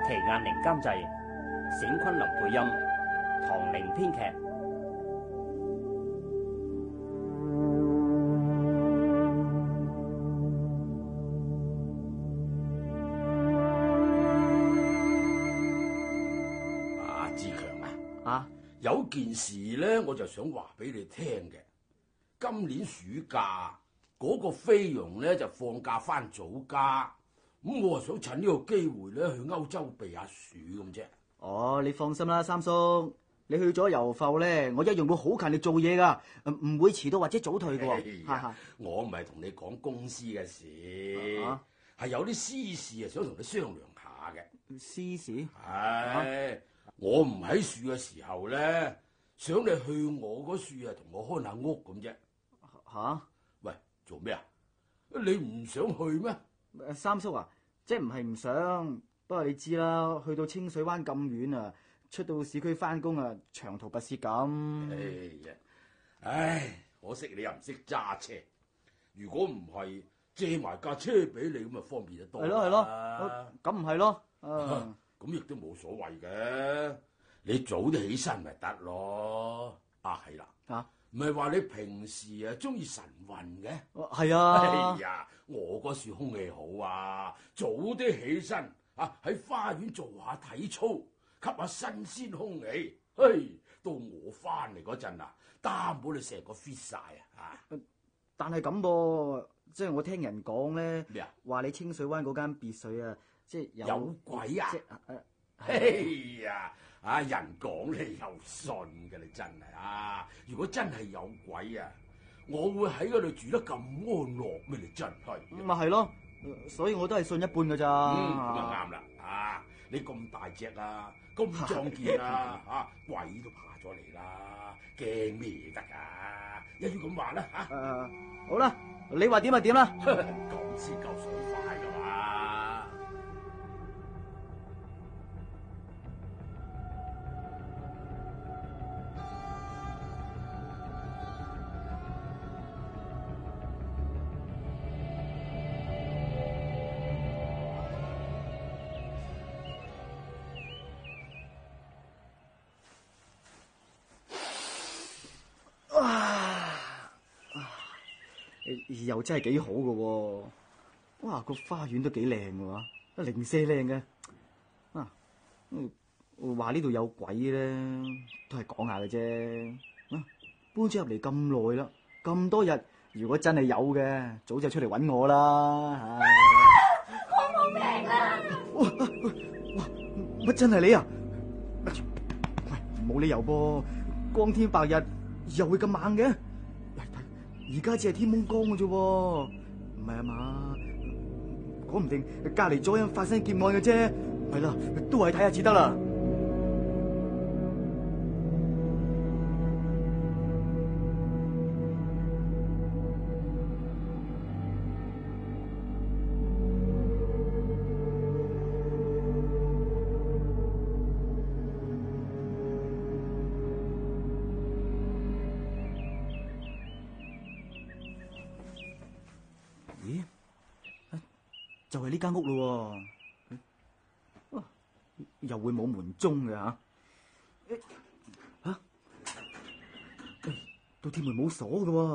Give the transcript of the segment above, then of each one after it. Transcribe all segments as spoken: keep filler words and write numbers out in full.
祁雁玲監製，冼昆林配音，唐玲編劇。 啊，志強啊， 啊， 有件事咧，我就想話俾你聽嘅。今年暑假嗰、那個菲傭咧就放假翻祖家，咁我啊想趁呢個機會咧去歐洲避下暑咁啫。 哦，你放心啦，三叔，你去咗遊埠咧，我一樣會好勤力做嘢噶，唔會遲到或者早退嘅。 哎呀，我唔係同你講公司嘅事，係、啊、有啲私事啊，想同你商量下嘅。 私事？ 唉、啊，我唔喺樹嘅時候咧，想你去我嗰樹啊，同我看下屋咁啫。 吓、啊？ 喂，做咩啊？你唔想去咩？ 三叔啊，即係唔係唔想，不過你知啦，去到清水灣咁遠啊，出到市區翻工啊，長途跋涉咁。 哎呀，唉，可惜你又唔識揸車。如果唔係借埋架車俾你，咁啊方便得多。係咯係咯， 咁唔係咯。 咁亦都冇所謂嘅，你早啲起身咪得咯。啊，係啦。啊？唔係話你平時啊中意晨運嘅？ 係啊。 哎呀，我嗰處空氣好啊，早啲起身啊，喺花園做下體操，吸下新鮮空氣。嘿，到我翻嚟嗰陣啊，擔保你成個 fit 晒啊！嚇！ 但係咁噃，即係我聽人講咧， 咩啊？ 話你清水灣嗰間別墅啊，即係有， 有鬼啊！ 誒， 哎呀！啊！人講你又信嘅，你真係啊！如果真係有鬼啊，我會喺嗰度住得咁安樂咩？你真係咪係咯，所以我都係信一半㗎咋。 嗯，咁啊啱啦！啊，你咁大隻啊，咁壯健啊，啊，鬼都怕咗你啦，驚咩得㗎？一於咁話啦嚇。 誒，好啦，你話點就點啦。 講先夠爽快㗎嘛！ 又真係幾好嘅喎，哇，個花園都幾靚嘅喎，零舍靚嘅。啊，話呢度有鬼咧，都係講下嘅啫。啊，搬咗入嚟咁耐啦，咁多日，如果真係有嘅，早就出嚟揾我啦。啊， 我冇命啦！ 哇哇，乜真係你啊？喂，冇理由噃，光天白日又會咁猛嘅？而家只係天蒙光嘅啫，唔係啊嘛？講唔定隔籬左右發生劫案嘅啫，係啦，都係睇下至得啦。咦？就係呢間屋咯，啊，又會冇門鐘嘅吓？吓，到鐵門冇鎖嘅喎，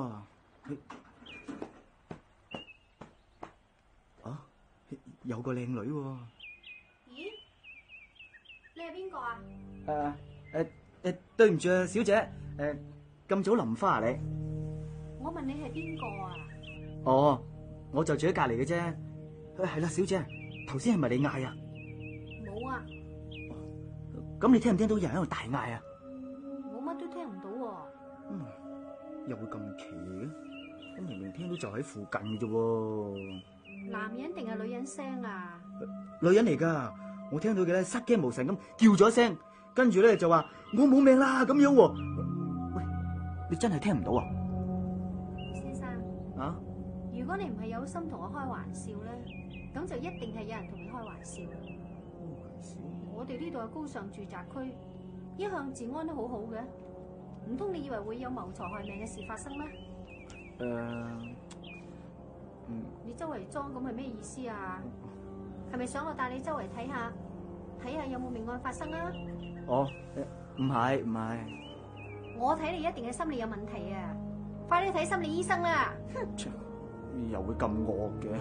啊，有個靚女喎。 咦？你係邊個啊？ 誒誒誒，對唔住啊，小姐，誒，咁早淋花啊你？ 我問你係邊個啊？ 哦，我就住喺隔籬嘅啫。係啦，小姐，頭先係咪你嗌啊？ 冇啊。 咁你聽唔聽到有人喺度大嗌啊？ 我乜都聽唔到喎。 嗯，又會咁奇嘅？咁明明聽到就喺附近嘅啫喎。 男人定係女人聲啊？ 女人嚟噶，我聽到嘅咧失驚無神咁叫咗一聲，跟住咧就話我冇命啦咁樣喎。喂，你真係聽唔到啊？ 先生。啊？如果你唔係有心同我開玩笑咧，咁就一定係有人同你開玩笑。 玩笑？ 我哋呢度係高尚住宅區，一向治安都好好嘅，唔通你以為會有謀財害命嘅事發生咩？ 誒、呃，嗯， 你周圍裝咁係咩意思啊？係咪想我帶你周圍睇下， 睇下有冇命案發生啊！ 哦，唔係唔係， 我睇你一定係心理有問題啊！快啲睇心理醫生啦！ 又會咁惡嘅？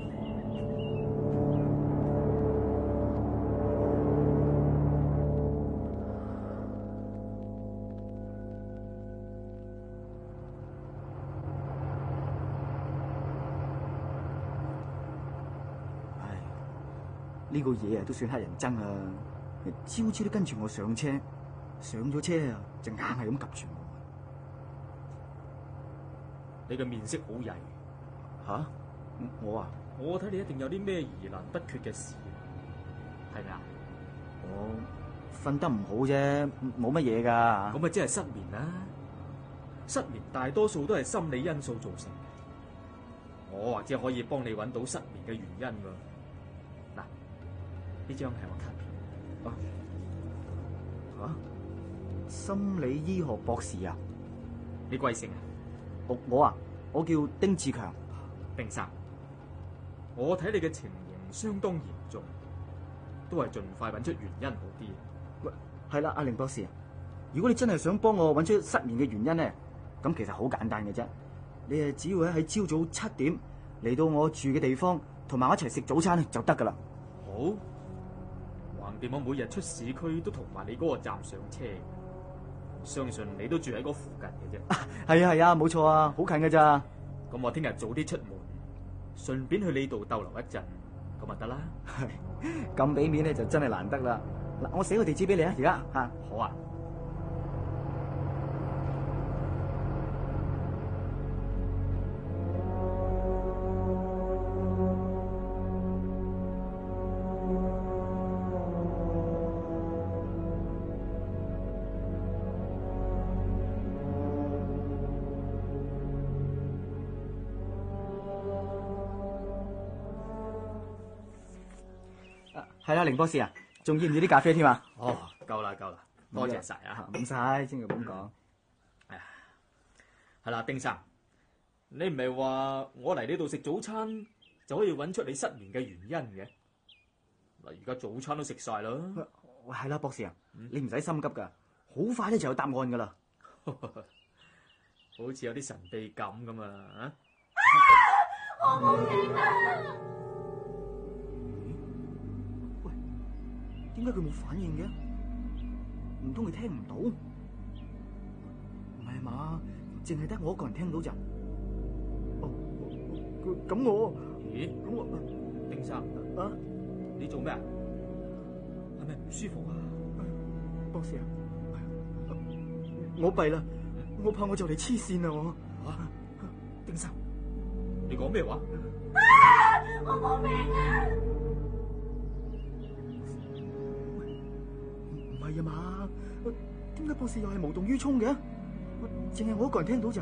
唉，呢個嘢啊都算乞人憎啊！朝朝都跟住我上車，上咗車啊就硬係咁及住我。 你嘅面色好曳。 吓？我啊？ 我睇你一定有啲咩疑難不決嘅事，係咪啊？ 我瞓得唔好啫，冇乜嘢噶。 咁咪即係失眠啦。失眠大多數都係心理因素造成嘅。我或者可以幫你揾到失眠嘅原因㗎。嗱，呢張係我卡片。 啊？啊？心理醫學博士啊？ 你貴姓啊？ 我我啊，我叫丁志強。 丁生，我睇你嘅情形相當嚴重，都係盡快揾出原因好啲。 喂，係啦，阿凌博士，如果你真係想幫我揾出失眠嘅原因咧，咁其實好簡單嘅啫。你誒只要喺朝早七點嚟到我住嘅地方，同埋我一齊食早餐就得噶啦。 好，橫掂我每日出市區都同埋你嗰個站上車，相信你都住喺嗰附近嘅啫。 係啊係啊，冇錯啊，好近噶咋。 咁我聽日早啲出門，順便去你度逗留一陣，咁咪得啦。 咁俾面咧就真係難得啦。嗱，我寫個地址俾你啊，而家吓。 好啊。 係啦，凌博士啊，仲要唔要啲咖啡添啊？ 哦，夠啦夠啦，多謝晒啊！ 唔使，先要咁講。 哎呀，係啦，丁生，你唔係話我嚟呢度食早餐就可以揾出你失眠嘅原因嘅？嗱，而家早餐都食晒啦。 喂，係啦，博士啊，嗯、你唔使心急噶，好快咧就有答案噶啦。 好似有啲神秘感咁啊！啊， 我冇命啊！ 點解佢冇反應嘅？唔通佢聽唔到？唔係嘛？淨係得我一個人聽到咋？哦，咁我咦？咁我丁生啊， 你做咩啊？係咪唔舒服啊？ 博士啊，我弊啦，我怕我就嚟黐線啦我。 啊，丁生，你講咩話？ 啊！我冇命啊！ 係啊嘛？點解博士又係無動於衷嘅？淨係我一個人聽到咋？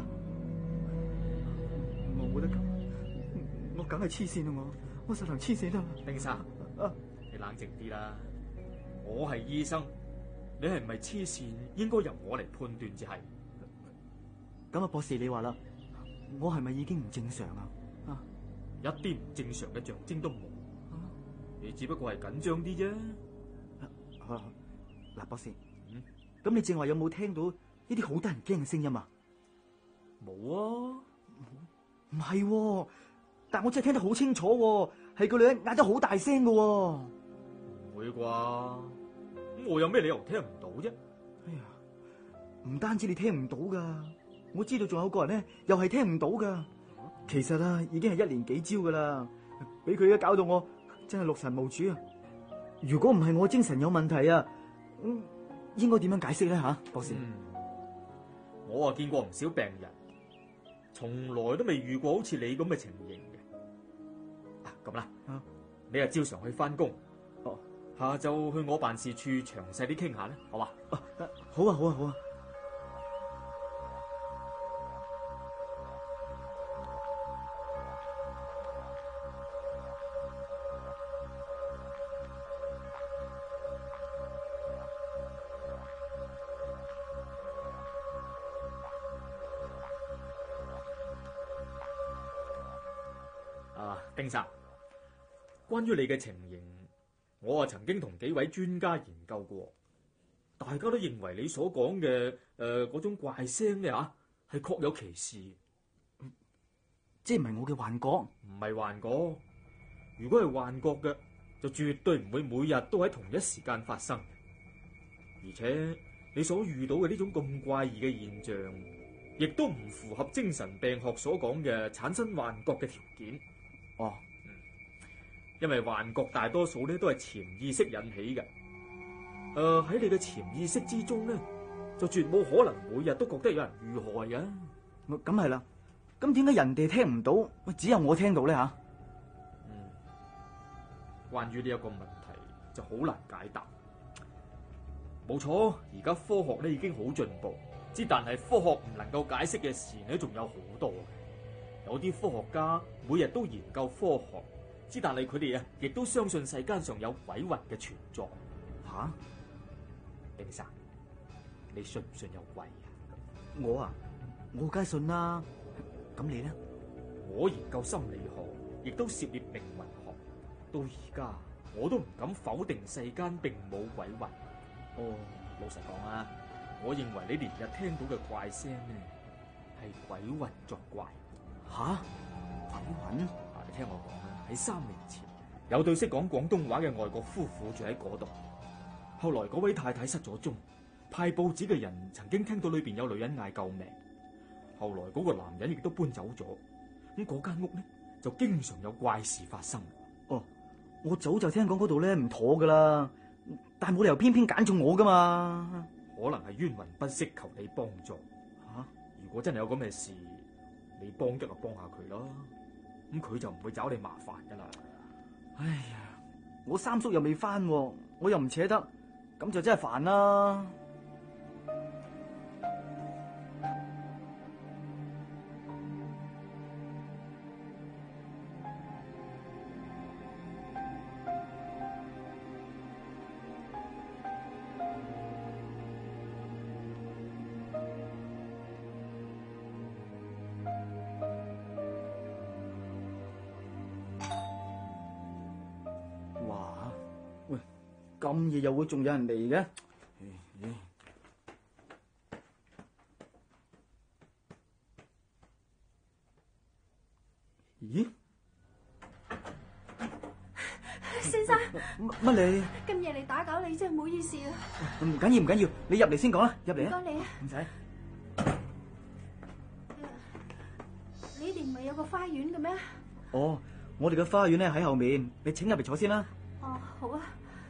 我冇得救，我梗係黐線啦！我我實能黐線啦！ 丁生，啊、你冷靜啲啦。我係醫生，你係唔係黐線，應該由我嚟判斷至係。 咁啊，博士你話啦，我係咪已經唔正常啊？啊， 一啲唔正常嘅象徵都冇。啊、你只不過係緊張啲啫。 好啦。嗱，博士，咁、 嗯、 你正話有冇聽到呢啲好得人驚嘅聲音啊？ 冇啊， 唔係、啊，但我真係聽得好清楚、啊，係個女人嗌得好大聲嘅、啊。 唔會啩？咁我有咩理由聽唔到啫？ 哎呀，唔單止你聽唔到噶，我知道仲有個人咧，又係聽唔到噶。啊、其實啊，已經係一連幾招噶啦，俾佢而家搞到我真係六神無主啊！如果唔係我精神有問題啊，咁應該點樣解釋咧？吓、啊，博士， 嗯、我啊見過唔少病人，從來都未遇過好似你咁嘅情形嘅。啊，咁啦，啊、你啊照常去翻工，哦，下晝去我辦事處詳細啲傾下咧，好嘛？ 啊，好啊，好啊，好啊。 丁生，關於你嘅情形， 我啊曾經同幾位專家研究過，大家都認為你所講嘅誒嗰種怪聲咧吓係確有其事， 即係唔係我嘅幻覺？ 唔係幻覺。如果係幻覺嘅，就絕對唔會每日都喺同一時間發生。而且你所遇到嘅呢種咁怪異嘅現象，亦都唔符合精神病學所講嘅產生幻覺嘅條件。 哦， 嗯，因為幻覺大多數咧都係潛意識引起嘅。誒、呃，喺你嘅潛意識之中咧，就絕冇可能每日都覺得有人遇害嘅。 咁係啦，咁點解人哋聽唔到，只有我聽到咧吓？ 嗯，關於呢一個問題就好難解答。冇錯，而家科學咧已經好進步，之但係科學唔能夠解釋嘅事咧仲有好多。有啲科學家每日都研究科學，之但係佢哋啊亦都相信世間上有鬼魂嘅存在。 吓， 丁生，你信唔信有鬼啊？ 我啊，我梗係信啦。咁你咧？ 我研究心理學，亦都涉獵命運學，到而家我都唔敢否定世間並冇鬼魂。哦，老實講啊，我認為你連日聽到嘅怪聲呢，係鬼魂作怪。 吓，鬼魂？ 啊，你聽我講啦，喺三年前有對識講廣東話嘅外國夫婦住喺嗰度，後來嗰位太太失咗蹤，派報紙嘅人曾經聽到裏邊有女人嗌救命，後來嗰個男人亦都搬走咗，咁嗰間屋呢就經常有怪事發生。 哦，我早就聽講嗰度咧唔妥噶啦。但係冇理由偏偏揀中我噶嘛？ 可能係冤魂不識求你幫助。吓、啊，如果真係有咁嘅事，你幫一就幫下佢咯，咁佢就唔會找你麻煩噶啦。 哎呀，我三叔又未翻，我又唔扯得，咁就真係煩啦。咁夜又會仲有人嚟嘅？咦？ 先生， 乜你？ 咁夜嚟打攪你，真係唔好意思啊！ 唔緊要唔緊要，你入嚟先講啦，入嚟啊！ 唔該你啊！ 唔使。 你哋唔係有個花園嘅咩？ 哦，我哋嘅花園咧喺後面，你請入嚟坐先啦。 哦，好啊。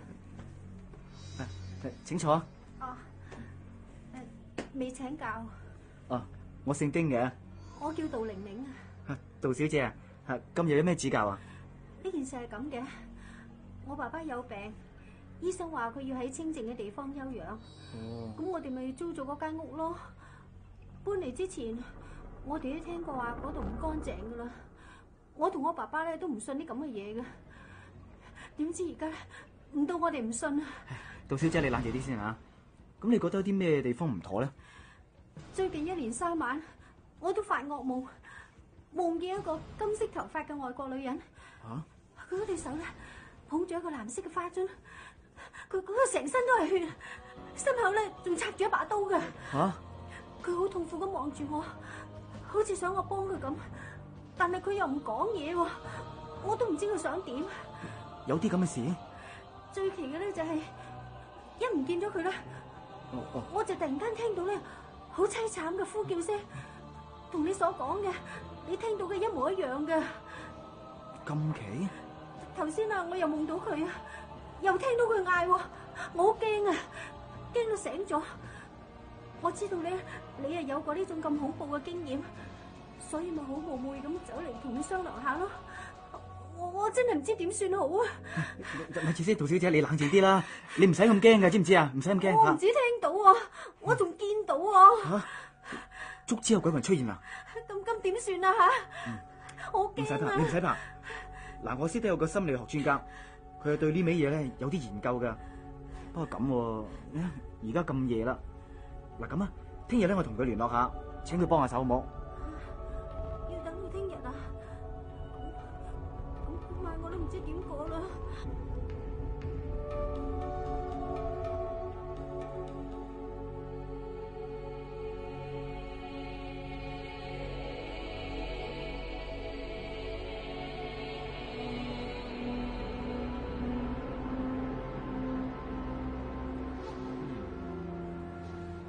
請坐。 哦，未請教。 哦，我姓丁嘅。 我叫杜玲玲啊。 杜小姐啊，今日有咩指教啊？ 呢件事係咁嘅，我爸爸有病，醫生話佢要喺清靜嘅地方休養。哦。咁我哋咪租咗嗰間屋咯。搬嚟之前，我哋都聽過話嗰度唔乾淨噶啦。我同我爸爸咧都唔信啲咁嘅嘢嘅。點知而家唔到我哋唔信啊！ 杜小姐，你冷靜啲先吓。咁你覺得有啲咩地方唔妥咧？ 最近一連三晚，我都發噩夢，夢見一個金色頭髮嘅外國女人。吓！佢嗰隻手咧捧住一個藍色嘅花樽，佢嗰個成身都係血，心口咧仲插住一把刀嘅。吓！佢好痛苦咁望住我，好似想我幫佢咁，但係佢又唔講嘢喎，我都唔知佢想點。 有啲咁嘅事？ 最奇嘅咧就係一唔見咗佢咧，我就突然間聽到咧好淒慘嘅呼叫聲，同你所講嘅，你聽到嘅一模一樣嘅。 咁奇？ 頭先啊，我又夢到佢啊，又聽到佢嗌，我好驚啊，驚到醒咗。我知道咧，你係有過呢種咁恐怖嘅經驗，所以咪好冒昧咁走嚟同你商量下咯。我我真係唔知點算好啊！ 咪住先，杜小姐，你冷靜啲啦，你唔使咁驚㗎，知唔知啊？唔使咁驚。 我唔止聽到啊，我仲見到啊！ 吓，足之有鬼魂出現啊！ 咁咁點算啊？吓，我驚啊！ 唔使怕，你唔使怕。嗱，我識得有個心理學專家，佢係對呢味嘢咧有啲研究噶。不過咁，而家咁夜啦，嗱咁啊，聽日咧我同佢聯絡下，請佢幫下手好冇？ 要等到聽日啊！咁咁晚我都唔知點過啦。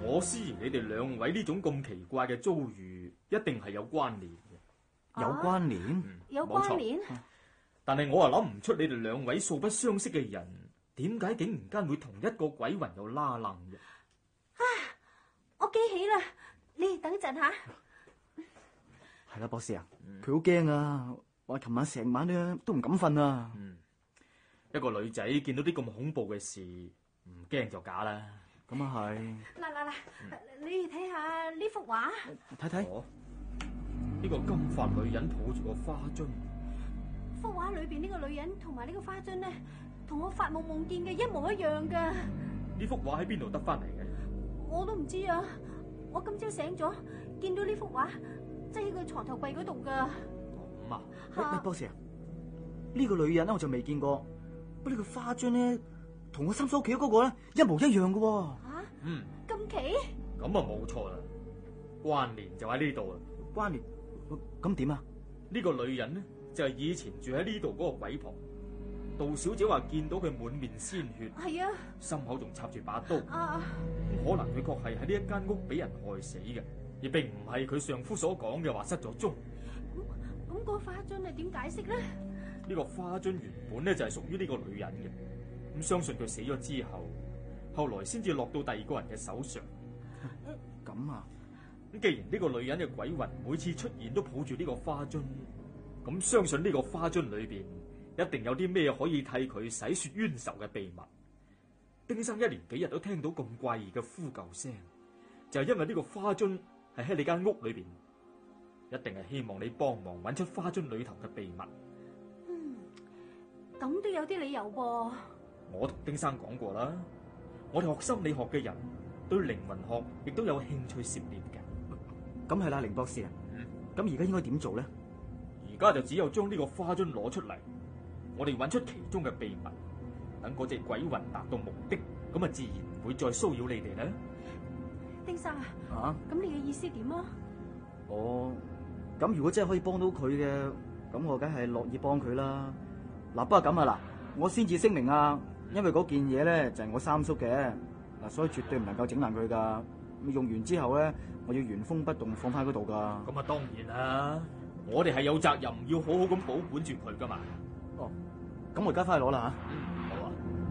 我思疑你哋兩位呢種咁奇怪嘅遭遇，一定係有關聯嘅。 有關聯？ 嗯， 有關聯？ 但係我啊諗唔出你哋兩位素不相識嘅人，點解竟然間會同一個鬼魂有拉楞嘅？ 啊！我記起啦，你等陣吓。 係啦，博士啊，佢好驚啊！話琴晚成晚咧都唔敢瞓啊。 嗯，一個女仔見到啲咁恐怖嘅事，唔驚就假啦。 咁啊係。 嗱嗱嗱，你哋睇下呢幅畫。 睇睇。 哦，呢個金髮女人抱住個花樽。 幅畫裏邊呢個女人同埋呢個花樽咧，同我發夢夢見嘅一模一樣噶。 呢幅畫喺邊度得翻嚟嘅？ 我都唔知啊！我今朝醒咗，見到呢幅畫，擠喺個床頭櫃嗰度噶。 咁啊？ 喂喂，博士啊，呢個女人咧我就未見過，不過呢個花樽咧，同我三叔屋企嗰個咧一模一樣噶。 吓？ 嗯。 咁奇？ 咁啊冇錯啦，關聯就喺呢度啦。 關聯？咁點啊？ 呢個女人呢，就係以前住喺呢度嗰個鬼婆。杜小姐話見到佢滿面鮮血， 係啊， 心口仲插住把刀。 啊， 咁可能佢確係喺呢一間屋俾人害死嘅，而並唔係佢丈夫所講嘅話失咗蹤。 咁咁個花樽係點解釋咧？ 呢個花樽原本咧就係屬於呢個女人嘅，咁相信佢死咗之後，後來先至落到第二個人嘅手上。 咁啊？ 咁既然呢個女人嘅鬼魂每次出現都抱住呢個花樽，咁相信呢個花樽裏邊一定有啲咩可以替佢洗雪冤仇嘅秘密。丁生一連幾日都聽到咁怪異嘅呼救聲，就係因為呢個花樽係喺你間屋裏邊，一定係希望你幫忙揾出花樽裏頭嘅秘密。 嗯，咁都有啲理由噃。 我同丁生講過啦，我哋學心理學嘅人對靈魂學亦都有興趣涉獵嘅。 咁係啦，凌博士啊。 嗯。 咁而家應該點做咧？ 而家就只有將呢個花樽攞出嚟，我哋揾出其中嘅秘密，等嗰隻鬼魂達到目的，咁啊自然唔會再騷擾你哋啦。 丁生啊， 啊？ 咁你嘅意思點啊？ 哦，咁如果真係可以幫到佢嘅，咁我梗係樂意幫佢啦。嗱，不過咁啊，嗱，我先至聲明啊，因為嗰件嘢咧就係我三叔嘅，嗱，所以絕對唔能夠整爛佢噶。用完之後咧，我要原封不動放翻嗰度噶。 咁啊，當然啦，我哋係有責任要好好咁保管住佢噶嘛。 哦，咁我而家翻去攞啦吓。 嗯，好啊。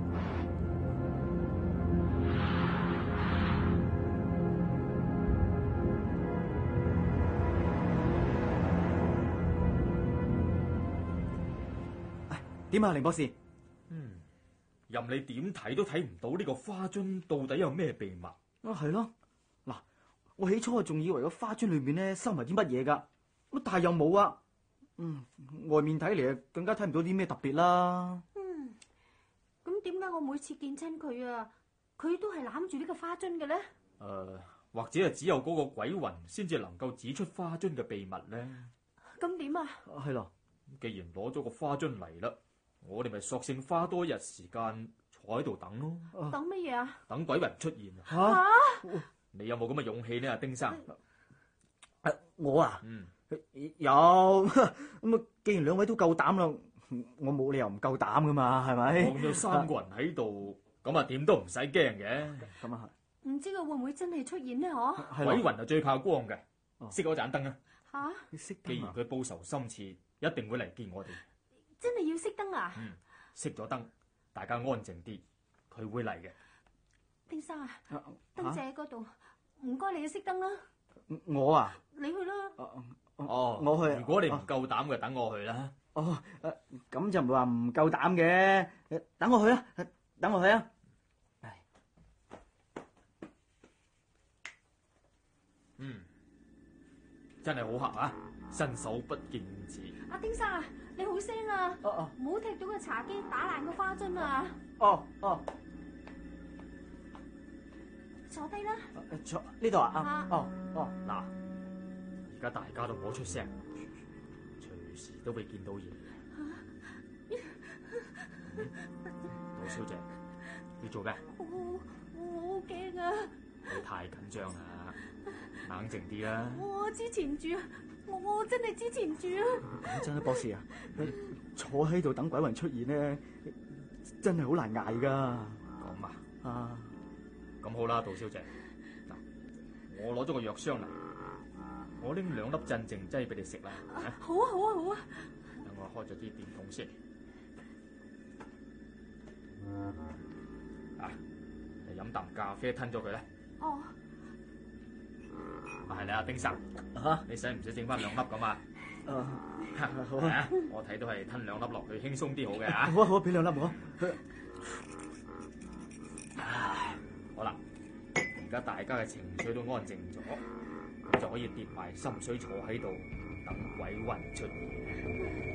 點啊，凌博士？ 嗯，任你點睇都睇唔到呢個花樽到底有咩秘密。 啊，係咯。嗱，我起初仲以為個花樽裏面咧收埋啲乜嘢噶，咁但係又冇啊。嗯，外面睇嚟更加睇唔到啲咩特別啦。 嗯，咁點解我每次見親佢啊，佢都係攬住呢個花樽嘅咧？誒、 呃，或者係只有嗰個鬼魂先至能夠指出花樽嘅秘密咧？ 咁點啊？ 係咯。 既然攞咗個花樽嚟啦，我哋咪索性花多一日時間坐喺度等咯。 等乜嘢啊？ 等鬼魂出現啊！ 吓、啊， 你有冇咁嘅勇氣呢？阿丁生， 啊、我啊， 嗯， 有咁啊。既然兩位都夠膽啦，我冇理由唔夠膽噶嘛，係咪？ 我咁有三個人喺度，咁啊點都唔使驚嘅。 咁啊係。唔知佢會唔會真係出現呢？嗬？ 鬼魂係最怕光嘅，熄嗰盞燈啊！ 吓， 熄燈。 既然佢報仇心切，一定會嚟見我哋。 真係要熄燈啊？ 嗯，熄咗燈，大家安靜啲，佢會嚟嘅。 丁生啊，燈仔喺嗰度，唔該你去熄燈啦。 我啊， 你去啦。 哦， 我去。 如果你唔夠膽嘅，等我去啦。 哦，咁就唔係話唔夠膽嘅，等我去啊，等我去啊。 嗯，真係好黑啊！伸手不見五指。 阿丁生啊，你好聲啊！ 哦哦， 唔好踢到個茶几，打爛個花樽啊！ 哦哦， 坐低啦。 坐呢度啊？哦哦， 嗱，而家大家都唔好出聲，隨時都會見到嘢。杜小姐，你做咩？ 我我好驚啊！ 你太緊張啦，冷靜啲啦。 我支持唔住啊！我我真係支持唔住啊！ 講真啊，博士啊，坐喺度等鬼魂出現咧，真係好難捱噶。 咁啊， 啊， 咁好啦，杜小姐，嗱， 我攞咗個藥箱嚟，我拎兩粒鎮靜劑俾你食啦。 好啊好啊好啊！ 等我開咗啲電筒先。啊，你飲啖咖啡吞咗佢啦。 哦。 係啦，丁生， 嚇， 你使唔使整翻兩粒咁啊？ 啊，好係啊， 啊，我睇到係吞兩粒落去輕鬆啲好嘅嚇。 好啊好啊，俾兩粒我。 唉，好啦，而家大家嘅情緒都安靜咗，咁就可以跌埋心水坐喺度等鬼魂出現。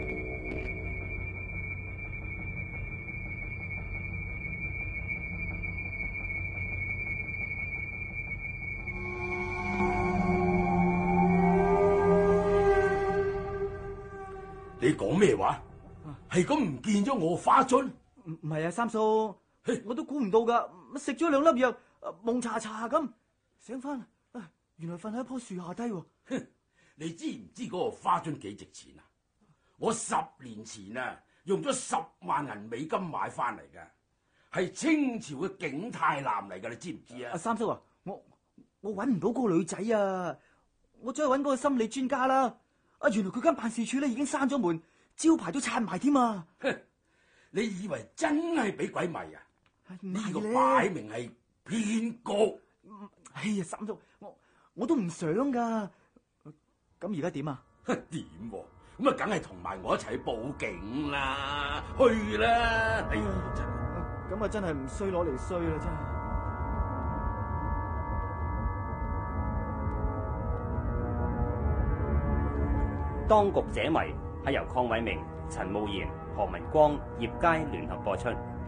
你講咩話？係咁唔見咗我花樽？ 唔唔係啊，三叔，我都估唔到噶，食咗兩粒藥，蒙查查咁醒翻，原來瞓喺一棵樹下低喎。 哼，你知唔知嗰個花樽幾值錢啊？我十年前啊，用咗十萬銀美金買翻嚟嘅，係清朝嘅景泰藍嚟噶，你知唔知啊？ 阿三叔啊，我我搵唔到嗰個女仔啊，我再去搵嗰個心理專家啦。啊，原來佢間辦事處咧已經閂咗門，招牌都拆埋添啊！ 哼，你以為真係俾鬼迷啊？呢個係擺明係騙局。 哎呀，三叔，我我都唔想噶。咁而家點啊？ 點？咁啊，梗係同埋我一齊報警啦，去啦！哎呀，真係咁啊，真係唔衰攞嚟衰啦，真係。 當局者迷係由鄺偉明、陳慕賢、何文光、葉佳聯合播出。